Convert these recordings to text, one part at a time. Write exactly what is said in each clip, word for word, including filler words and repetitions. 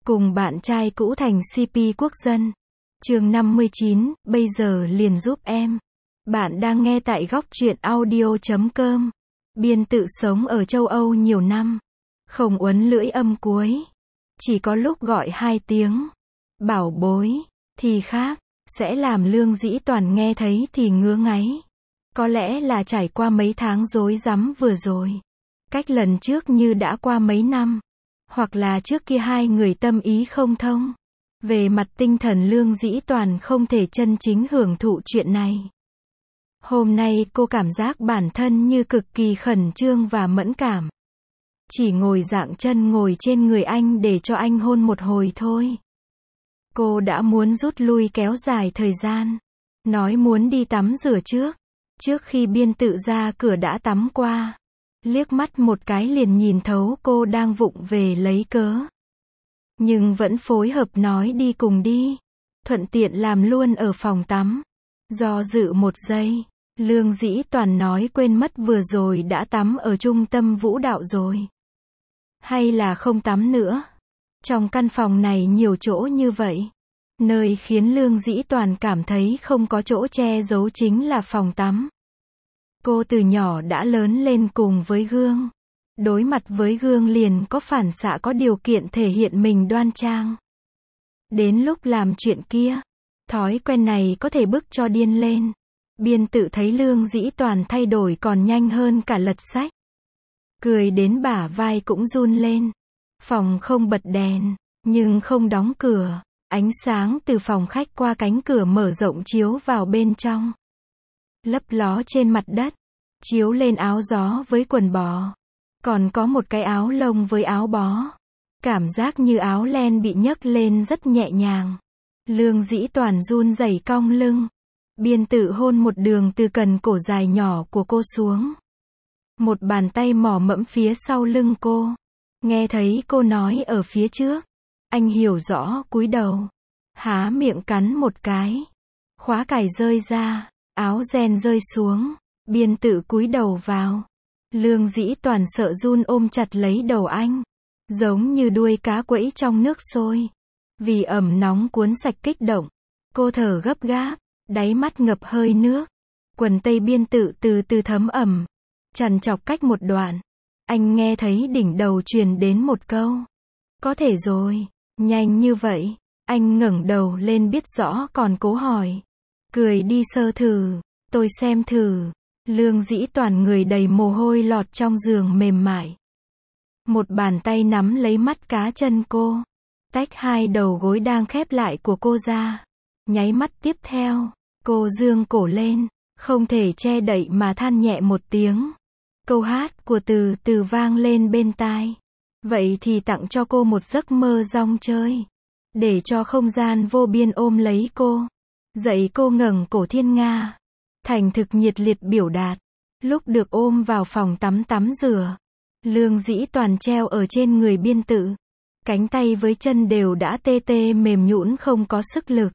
Cùng bạn trai cũ thành xê pê quốc dân. Chương năm mươi chín, bây giờ liền giúp em. Bạn đang nghe tại góc truyện audio chấm com. Biên tự sống ở châu Âu nhiều năm. Không uốn lưỡi âm cuối. Chỉ có lúc gọi hai tiếng bảo bối thì khác, sẽ làm Lương Dĩ Toàn nghe thấy thì ngứa ngáy. Có lẽ là trải qua mấy tháng rối rắm vừa rồi. Cách lần trước như đã qua mấy năm. Hoặc là trước kia hai người tâm ý không thông. Về mặt tinh thần Lương Dĩ Toàn không thể chân chính hưởng thụ chuyện này. Hôm nay cô cảm giác bản thân như cực kỳ khẩn trương và mẫn cảm. Chỉ ngồi dạng chân ngồi trên người anh để cho anh hôn một hồi thôi. Cô đã muốn rút lui kéo dài thời gian. Nói muốn đi tắm rửa trước. Trước khi biên tự ra cửa đã tắm qua. Liếc mắt một cái liền nhìn thấu cô đang vụng về lấy cớ. Nhưng vẫn phối hợp nói đi cùng đi. Thuận tiện làm luôn ở phòng tắm. Do dự một giây, Lương Dĩ Toàn nói quên mất vừa rồi đã tắm ở trung tâm vũ đạo rồi. Hay là không tắm nữa. Trong căn phòng này nhiều chỗ như vậy. Nơi khiến Lương Dĩ Toàn cảm thấy không có chỗ che giấu chính là phòng tắm. Cô từ nhỏ đã lớn lên cùng với gương. Đối mặt với gương liền có phản xạ có điều kiện thể hiện mình đoan trang. Đến lúc làm chuyện kia, thói quen này có thể bức cho điên lên. Biên tự thấy Lương Dĩ Toàn thay đổi còn nhanh hơn cả lật sách. Cười đến bả vai cũng run lên. Phòng không bật đèn, nhưng không đóng cửa. Ánh sáng từ phòng khách qua cánh cửa mở rộng chiếu vào bên trong. Lấp ló trên mặt đất, chiếu lên áo gió với quần bò. Còn có một cái áo lông với áo bó. Cảm giác như áo len bị nhấc lên rất nhẹ nhàng. Lương Dĩ Toàn run rẩy cong lưng. Biên tự hôn một đường từ cần cổ dài nhỏ của cô xuống. Một bàn tay mò mẫm phía sau lưng cô. Nghe thấy cô nói ở phía trước. Anh hiểu rõ cúi đầu. Há miệng cắn một cái. Khóa cài rơi ra. Áo ren rơi xuống. Biên tự cúi đầu vào. Lương Dĩ Toàn sợ run ôm chặt lấy đầu anh. Giống như đuôi cá quẫy trong nước sôi. Vì ẩm nóng cuốn sạch kích động. Cô thở gấp gáp. Đáy mắt ngập hơi nước. Quần tây biên tự từ từ thấm ẩm. Trằn trọc cách một đoạn. Anh nghe thấy đỉnh đầu truyền đến một câu. Có thể rồi. Nhanh như vậy. Anh ngẩng đầu lên biết rõ còn cố hỏi. Cười đi sơ thử. Tôi xem thử. Lương Dĩ Toàn người đầy mồ hôi lọt trong giường mềm mại. Một bàn tay nắm lấy mắt cá chân cô. Tách hai đầu gối đang khép lại của cô ra. Nháy mắt tiếp theo, cô dương cổ lên. Không thể che đậy mà than nhẹ một tiếng. Câu hát của Từ Từ vang lên bên tai. Vậy thì tặng cho cô một giấc mơ rong chơi. Để cho không gian vô biên ôm lấy cô. Dậy cô ngẩng cổ thiên nga. Thành thực nhiệt liệt biểu đạt. Lúc được ôm vào phòng tắm tắm rửa. Lương Dĩ Toàn treo ở trên người biên tự. Cánh tay với chân đều đã tê tê mềm nhũn không có sức lực.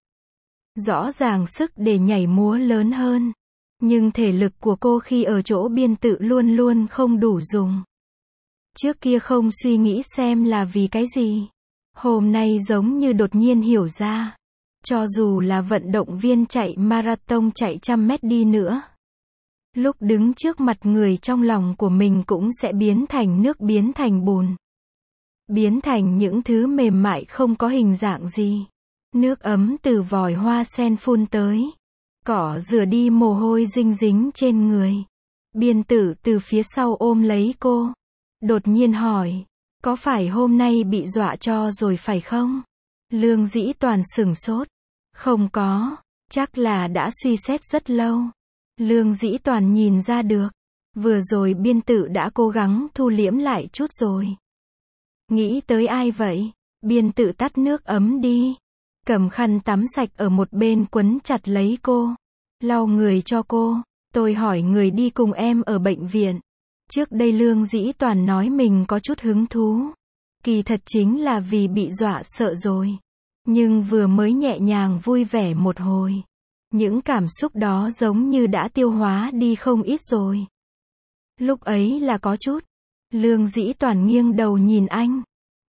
Rõ ràng sức để nhảy múa lớn hơn. Nhưng thể lực của cô khi ở chỗ biên tự luôn luôn không đủ dùng. Trước kia không suy nghĩ xem là vì cái gì. Hôm nay giống như đột nhiên hiểu ra. Cho dù là vận động viên chạy marathon chạy trăm mét đi nữa. Lúc đứng trước mặt người trong lòng của mình cũng sẽ biến thành nước biến thành bùn. Biến thành những thứ mềm mại không có hình dạng gì. Nước ấm từ vòi hoa sen phun tới. Cỏ rửa đi mồ hôi dinh dính trên người. Biên tử từ phía sau ôm lấy cô. Đột nhiên hỏi. Có phải hôm nay bị dọa cho rồi phải không? Lương Dĩ Toàn sửng sốt. Không có. Chắc là đã suy xét rất lâu. Lương Dĩ Toàn nhìn ra được. Vừa rồi biên tự đã cố gắng thu liễm lại chút rồi. Nghĩ tới ai vậy? Biên tự tắt nước ấm đi. Cầm khăn tắm sạch ở một bên quấn chặt lấy cô. Lau người cho cô. Tôi hỏi người đi cùng em ở bệnh viện. Trước đây Lương Dĩ Toàn nói mình có chút hứng thú. Kỳ thật chính là vì bị dọa sợ rồi. Nhưng vừa mới nhẹ nhàng vui vẻ một hồi. Những cảm xúc đó giống như đã tiêu hóa đi không ít rồi. Lúc ấy là có chút. Lương Dĩ Toàn nghiêng đầu nhìn anh.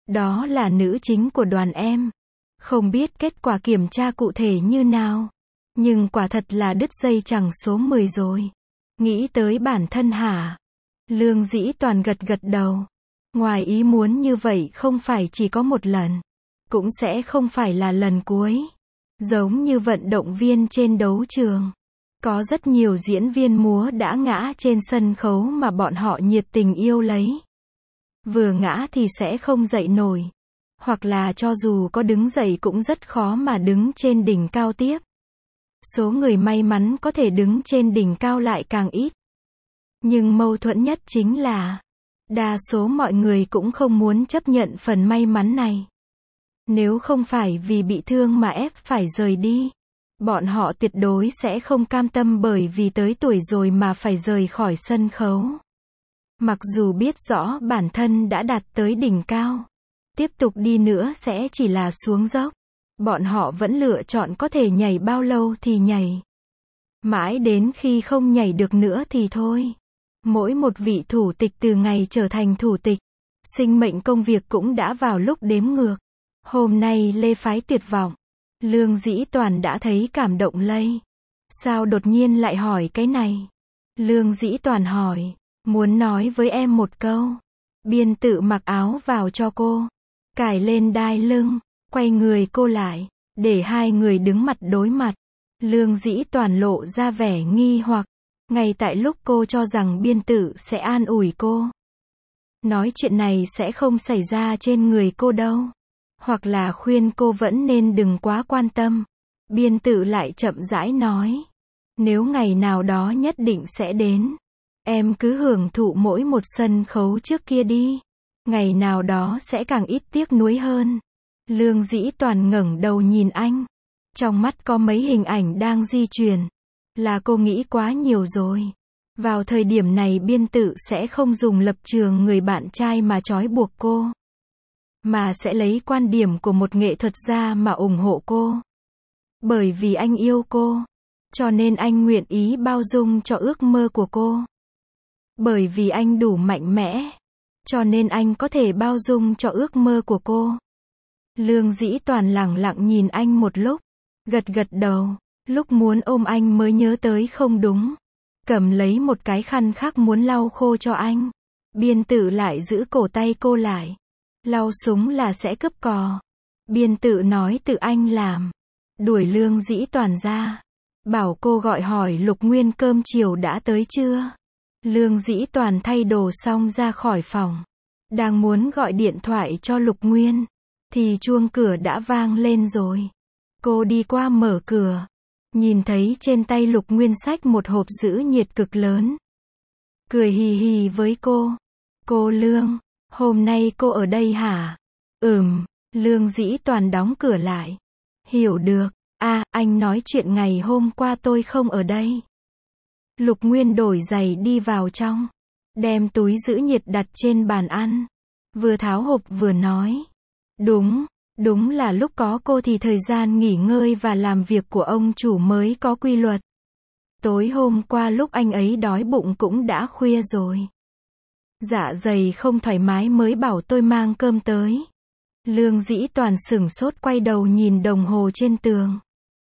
Đó là nữ chính của đoàn em. Không biết kết quả kiểm tra cụ thể như nào. Nhưng quả thật là đứt dây chẳng số mười rồi. Nghĩ tới bản thân hả? Lương Dĩ Toàn gật gật đầu. Ngoài ý muốn như vậy không phải chỉ có một lần. Cũng sẽ không phải là lần cuối. Giống như vận động viên trên đấu trường. Có rất nhiều diễn viên múa đã ngã trên sân khấu mà bọn họ nhiệt tình yêu lấy. Vừa ngã thì sẽ không dậy nổi. Hoặc là cho dù có đứng dậy cũng rất khó mà đứng trên đỉnh cao tiếp. Số người may mắn có thể đứng trên đỉnh cao lại càng ít. Nhưng mâu thuẫn nhất chính là, đa số mọi người cũng không muốn chấp nhận phần may mắn này. Nếu không phải vì bị thương mà ép phải rời đi, bọn họ tuyệt đối sẽ không cam tâm bởi vì tới tuổi rồi mà phải rời khỏi sân khấu. Mặc dù biết rõ bản thân đã đạt tới đỉnh cao, tiếp tục đi nữa sẽ chỉ là xuống dốc. Bọn họ vẫn lựa chọn có thể nhảy bao lâu thì nhảy. Mãi đến khi không nhảy được nữa thì thôi. Mỗi một vị thủ tịch từ ngày trở thành thủ tịch, sinh mệnh công việc cũng đã vào lúc đếm ngược. Hôm nay Lê Phái tuyệt vọng. Lương Dĩ Toàn đã thấy cảm động lây. Sao đột nhiên lại hỏi cái này? Lương Dĩ Toàn hỏi, muốn nói với em một câu. Biên Tự mặc áo vào cho cô, cài lên đai lưng, quay người cô lại, để hai người đứng mặt đối mặt. Lương Dĩ Toàn lộ ra vẻ nghi hoặc, ngay tại lúc cô cho rằng Biên Tự sẽ an ủi cô. Nói chuyện này sẽ không xảy ra trên người cô đâu. Hoặc là khuyên cô vẫn nên đừng quá quan tâm. Biên Tự lại chậm rãi nói. Nếu ngày nào đó nhất định sẽ đến. Em cứ hưởng thụ mỗi một sân khấu trước kia đi. Ngày nào đó sẽ càng ít tiếc nuối hơn. Lương Dĩ Toàn ngẩng đầu nhìn anh. Trong mắt có mấy hình ảnh đang di chuyển. Là cô nghĩ quá nhiều rồi. Vào thời điểm này Biên Tự sẽ không dùng lập trường người bạn trai mà trói buộc cô. Mà sẽ lấy quan điểm của một nghệ thuật gia mà ủng hộ cô. Bởi vì anh yêu cô. Cho nên anh nguyện ý bao dung cho ước mơ của cô. Bởi vì anh đủ mạnh mẽ. Cho nên anh có thể bao dung cho ước mơ của cô. Lương Dĩ Toàn lẳng lặng nhìn anh một lúc. Gật gật đầu. Lúc muốn ôm anh mới nhớ tới không đúng. Cầm lấy một cái khăn khác muốn lau khô cho anh. Biên Tự lại giữ cổ tay cô lại. Lau súng là sẽ cướp cò. Biên Tự nói tự anh làm. Đuổi Lương Dĩ Toàn ra. Bảo cô gọi hỏi Lục Nguyên cơm chiều đã tới chưa. Lương Dĩ Toàn thay đồ xong ra khỏi phòng. Đang muốn gọi điện thoại cho Lục Nguyên. Thì chuông cửa đã vang lên rồi. Cô đi qua mở cửa. Nhìn thấy trên tay Lục Nguyên xách một hộp giữ nhiệt cực lớn. Cười hì hì với cô. Cô Lương, hôm nay cô ở đây hả? Ừm, Lương Dĩ Toàn đóng cửa lại. Hiểu được, à, anh nói chuyện ngày hôm qua tôi không ở đây. Lục Nguyên đổi giày đi vào trong. Đem túi giữ nhiệt đặt trên bàn ăn. Vừa tháo hộp vừa nói. Đúng, đúng là lúc có cô thì thời gian nghỉ ngơi và làm việc của ông chủ mới có quy luật. Tối hôm qua lúc anh ấy đói bụng cũng đã khuya rồi. Dạ dày không thoải mái mới bảo tôi mang cơm tới. Lương Dĩ Toàn sửng sốt quay đầu nhìn đồng hồ trên tường.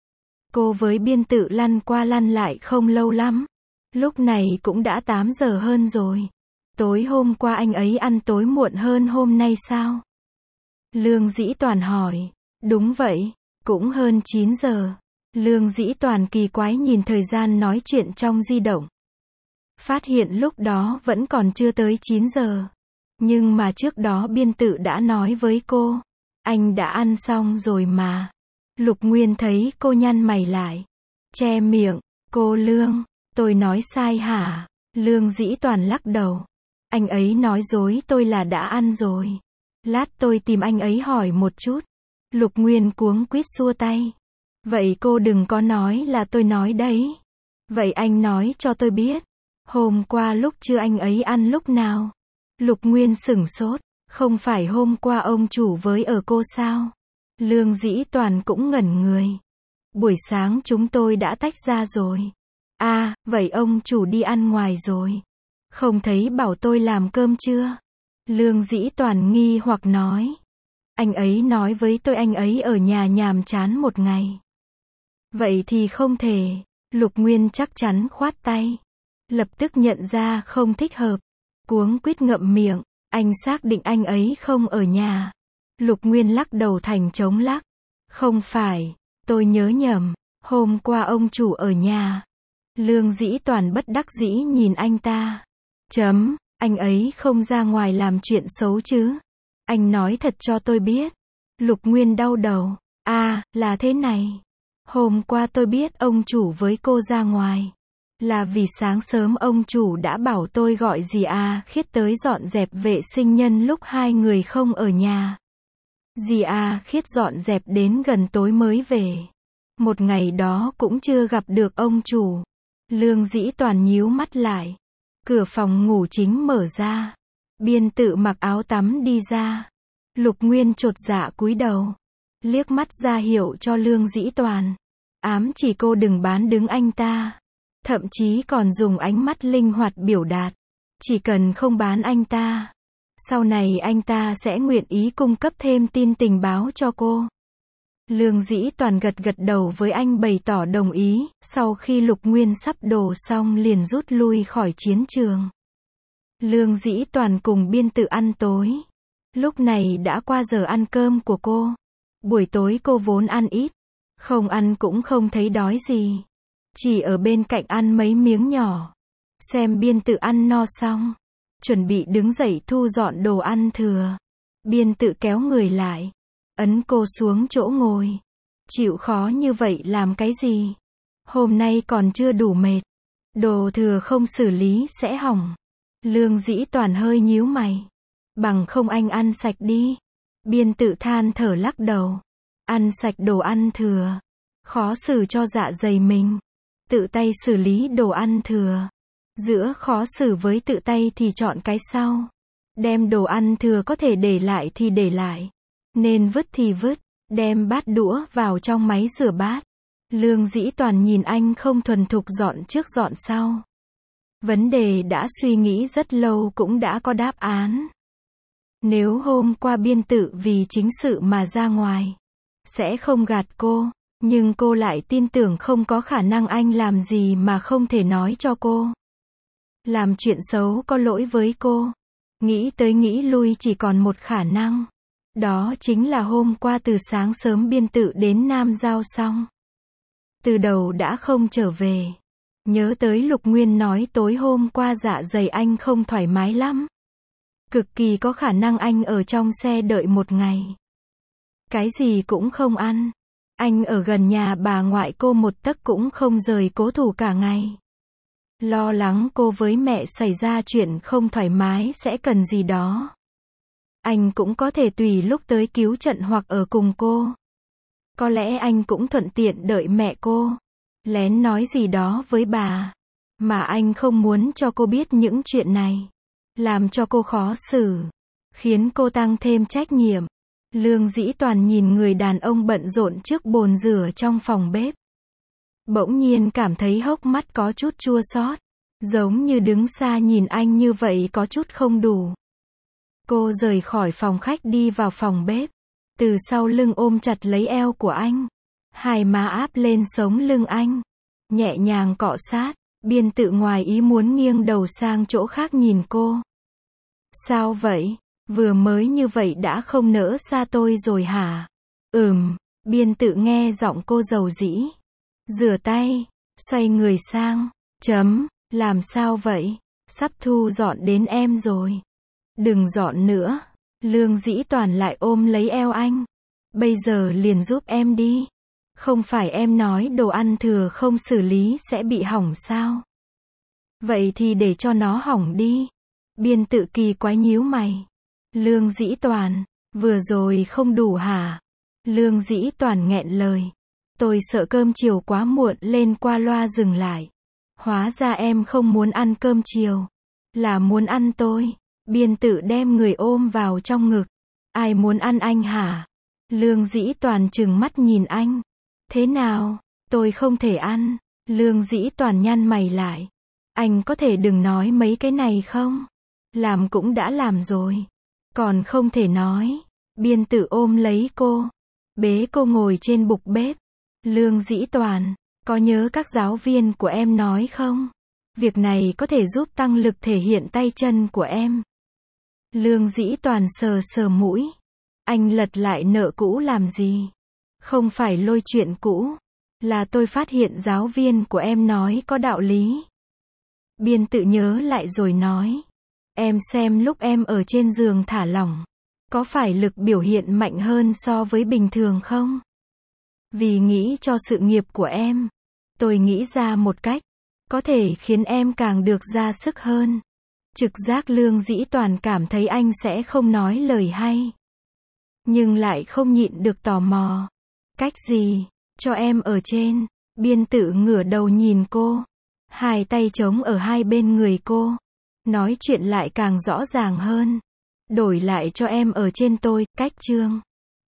Cô với Biên Tự lăn qua lăn lại không lâu lắm. Lúc này cũng đã tám giờ hơn rồi. Tối hôm qua anh ấy ăn tối muộn hơn hôm nay sao? Lương Dĩ Toàn hỏi. Đúng vậy, cũng hơn chín giờ. Lương Dĩ Toàn kỳ quái nhìn thời gian nói chuyện trong di động. Phát hiện lúc đó vẫn còn chưa tới chín giờ. Nhưng mà trước đó Biên Tự đã nói với cô. Anh đã ăn xong rồi mà. Lục Nguyên thấy cô nhăn mày lại. Che miệng. Cô Lương, tôi nói sai hả? Lương Dĩ Toàn lắc đầu. Anh ấy nói dối tôi là đã ăn rồi. Lát tôi tìm anh ấy hỏi một chút. Lục Nguyên cuống quýt xua tay. Vậy cô đừng có nói là tôi nói đấy. Vậy anh nói cho tôi biết. Hôm qua lúc trưa anh ấy ăn lúc nào? Lục Nguyên sửng sốt. Không phải hôm qua ông chủ với ở cô sao? Lương Dĩ Toàn cũng ngẩn người. Buổi sáng chúng tôi đã tách ra rồi. À, vậy ông chủ đi ăn ngoài rồi. Không thấy bảo tôi làm cơm chưa? Lương Dĩ Toàn nghi hoặc nói. Anh ấy nói với tôi anh ấy ở nhà nhàm chán một ngày. Vậy thì không thể. Lục Nguyên chắc chắn khoát tay. Lập tức nhận ra không thích hợp. Cuống quýt ngậm miệng. Anh xác định anh ấy không ở nhà. Lục Nguyên lắc đầu thành trống lắc. Không phải, tôi nhớ nhầm. Hôm qua ông chủ ở nhà. Lương Dĩ Toàn bất đắc dĩ nhìn anh ta. Chấm, anh ấy không ra ngoài làm chuyện xấu chứ? Anh nói thật cho tôi biết. Lục Nguyên đau đầu. À, là thế này. Hôm qua tôi biết ông chủ với cô ra ngoài. Là vì sáng sớm ông chủ đã bảo tôi gọi dì A Khiết tới dọn dẹp vệ sinh nhân lúc hai người không ở nhà. Dì A Khiết dọn dẹp đến gần tối mới về. Một ngày đó cũng chưa gặp được ông chủ. Lương Dĩ Toàn nhíu mắt lại. Cửa phòng ngủ chính mở ra. Biên Tự mặc áo tắm đi ra. Lục Nguyên chột dạ cúi đầu. Liếc mắt ra hiệu cho Lương Dĩ Toàn. Ám chỉ cô đừng bán đứng anh ta. Thậm chí còn dùng ánh mắt linh hoạt biểu đạt. Chỉ cần không bán anh ta. Sau này anh ta sẽ nguyện ý cung cấp thêm tin tình báo cho cô. Lương Dĩ Toàn gật gật đầu với anh bày tỏ đồng ý. Sau khi Lục Nguyên sắp đổ xong liền rút lui khỏi chiến trường. Lương Dĩ Toàn cùng Biên Tự ăn tối. Lúc này đã qua giờ ăn cơm của cô. Buổi tối cô vốn ăn ít. Không ăn cũng không thấy đói gì. Chỉ ở bên cạnh ăn mấy miếng nhỏ. Xem Biên Tự ăn no xong. Chuẩn bị đứng dậy thu dọn đồ ăn thừa. Biên Tự kéo người lại. Ấn cô xuống chỗ ngồi. Chịu khó như vậy làm cái gì? Hôm nay còn chưa đủ mệt. Đồ thừa không xử lý sẽ hỏng. Lương Dĩ Toàn hơi nhíu mày. Bằng không anh ăn sạch đi. Biên Tự than thở lắc đầu. Ăn sạch đồ ăn thừa. Khó xử cho dạ dày mình. Tự tay xử lý đồ ăn thừa. Giữa khó xử với tự tay thì chọn cái sau. Đem đồ ăn thừa có thể để lại thì để lại. Nên vứt thì vứt. Đem bát đũa vào trong máy rửa bát. Lương Dĩ Toàn nhìn anh không thuần thục dọn trước dọn sau. Vấn đề đã suy nghĩ rất lâu cũng đã có đáp án. Nếu hôm qua Biên Tự vì chính sự mà ra ngoài. Sẽ không gạt cô. Nhưng cô lại tin tưởng không có khả năng anh làm gì mà không thể nói cho cô. Làm chuyện xấu có lỗi với cô. Nghĩ tới nghĩ lui chỉ còn một khả năng. Đó chính là hôm qua từ sáng sớm Biên Tự đến Nam Giao xong. Từ đầu đã không trở về. Nhớ tới Lục Nguyên nói tối hôm qua dạ dày anh không thoải mái lắm. Cực kỳ có khả năng anh ở trong xe đợi một ngày. Cái gì cũng không ăn. Anh ở gần nhà bà ngoại cô một tấc cũng không rời cố thủ cả ngày. Lo lắng cô với mẹ xảy ra chuyện không thoải mái sẽ cần gì đó. Anh cũng có thể tùy lúc tới cứu trận hoặc ở cùng cô. Có lẽ anh cũng thuận tiện đợi mẹ cô. Lén nói gì đó với bà. Mà anh không muốn cho cô biết những chuyện này. Làm cho cô khó xử. Khiến cô tăng thêm trách nhiệm. Lương Dĩ Toàn nhìn người đàn ông bận rộn trước bồn rửa trong phòng bếp. Bỗng nhiên cảm thấy hốc mắt có chút chua xót. Giống như đứng xa nhìn anh như vậy có chút không đủ. Cô rời khỏi phòng khách đi vào phòng bếp. Từ sau lưng ôm chặt lấy eo của anh. Hai má áp lên sống lưng anh. Nhẹ nhàng cọ sát. Biên Tự ngoài ý muốn nghiêng đầu sang chỗ khác nhìn cô. Sao vậy? Vừa mới như vậy đã không nỡ xa tôi rồi hả? Ừm. Biên Tự nghe giọng cô dầu dĩ. Rửa tay. Xoay người sang. Chấm. Làm sao vậy? Sắp thu dọn đến em rồi. Đừng dọn nữa. Lương Dĩ Toàn lại ôm lấy eo anh. Bây giờ liền giúp em đi. Không phải em nói đồ ăn thừa không xử lý sẽ bị hỏng sao? Vậy thì để cho nó hỏng đi. Biên Tự kỳ quái nhíu mày. Lương Dĩ Toàn, vừa rồi không đủ hả? Lương Dĩ Toàn nghẹn lời. Tôi sợ cơm chiều quá muộn lên qua loa dừng lại. Hóa ra em không muốn ăn cơm chiều. Là muốn ăn tôi. Biên Tự đem người ôm vào trong ngực. Ai muốn ăn anh hả? Lương Dĩ Toàn trừng mắt nhìn anh. Thế nào? Tôi không thể ăn. Lương Dĩ Toàn nhăn mày lại. Anh có thể đừng nói mấy cái này không? Làm cũng đã làm rồi. Còn không thể nói. Biên Tử ôm lấy cô, bế cô ngồi trên bục bếp. Lương Dĩ Toàn, có nhớ các giáo viên của em nói không? Việc này có thể giúp tăng lực thể hiện tay chân của em. Lương Dĩ Toàn sờ sờ mũi. Anh lật lại nợ cũ làm gì? Không phải lôi chuyện cũ. Là tôi phát hiện giáo viên của em nói có đạo lý. Biên Tự nhớ lại rồi nói. Em xem lúc em ở trên giường thả lỏng. Có phải lực biểu hiện mạnh hơn so với bình thường không? Vì nghĩ cho sự nghiệp của em. Tôi nghĩ ra một cách. Có thể khiến em càng được ra sức hơn. Trực giác Lương Dĩ Toàn cảm thấy anh sẽ không nói lời hay. Nhưng lại không nhịn được tò mò. Cách gì? Cho em ở trên. Biên Tự ngửa đầu nhìn cô. Hai tay trống ở hai bên người cô. Nói chuyện lại càng rõ ràng hơn. Đổi lại cho em ở trên tôi, cách chương.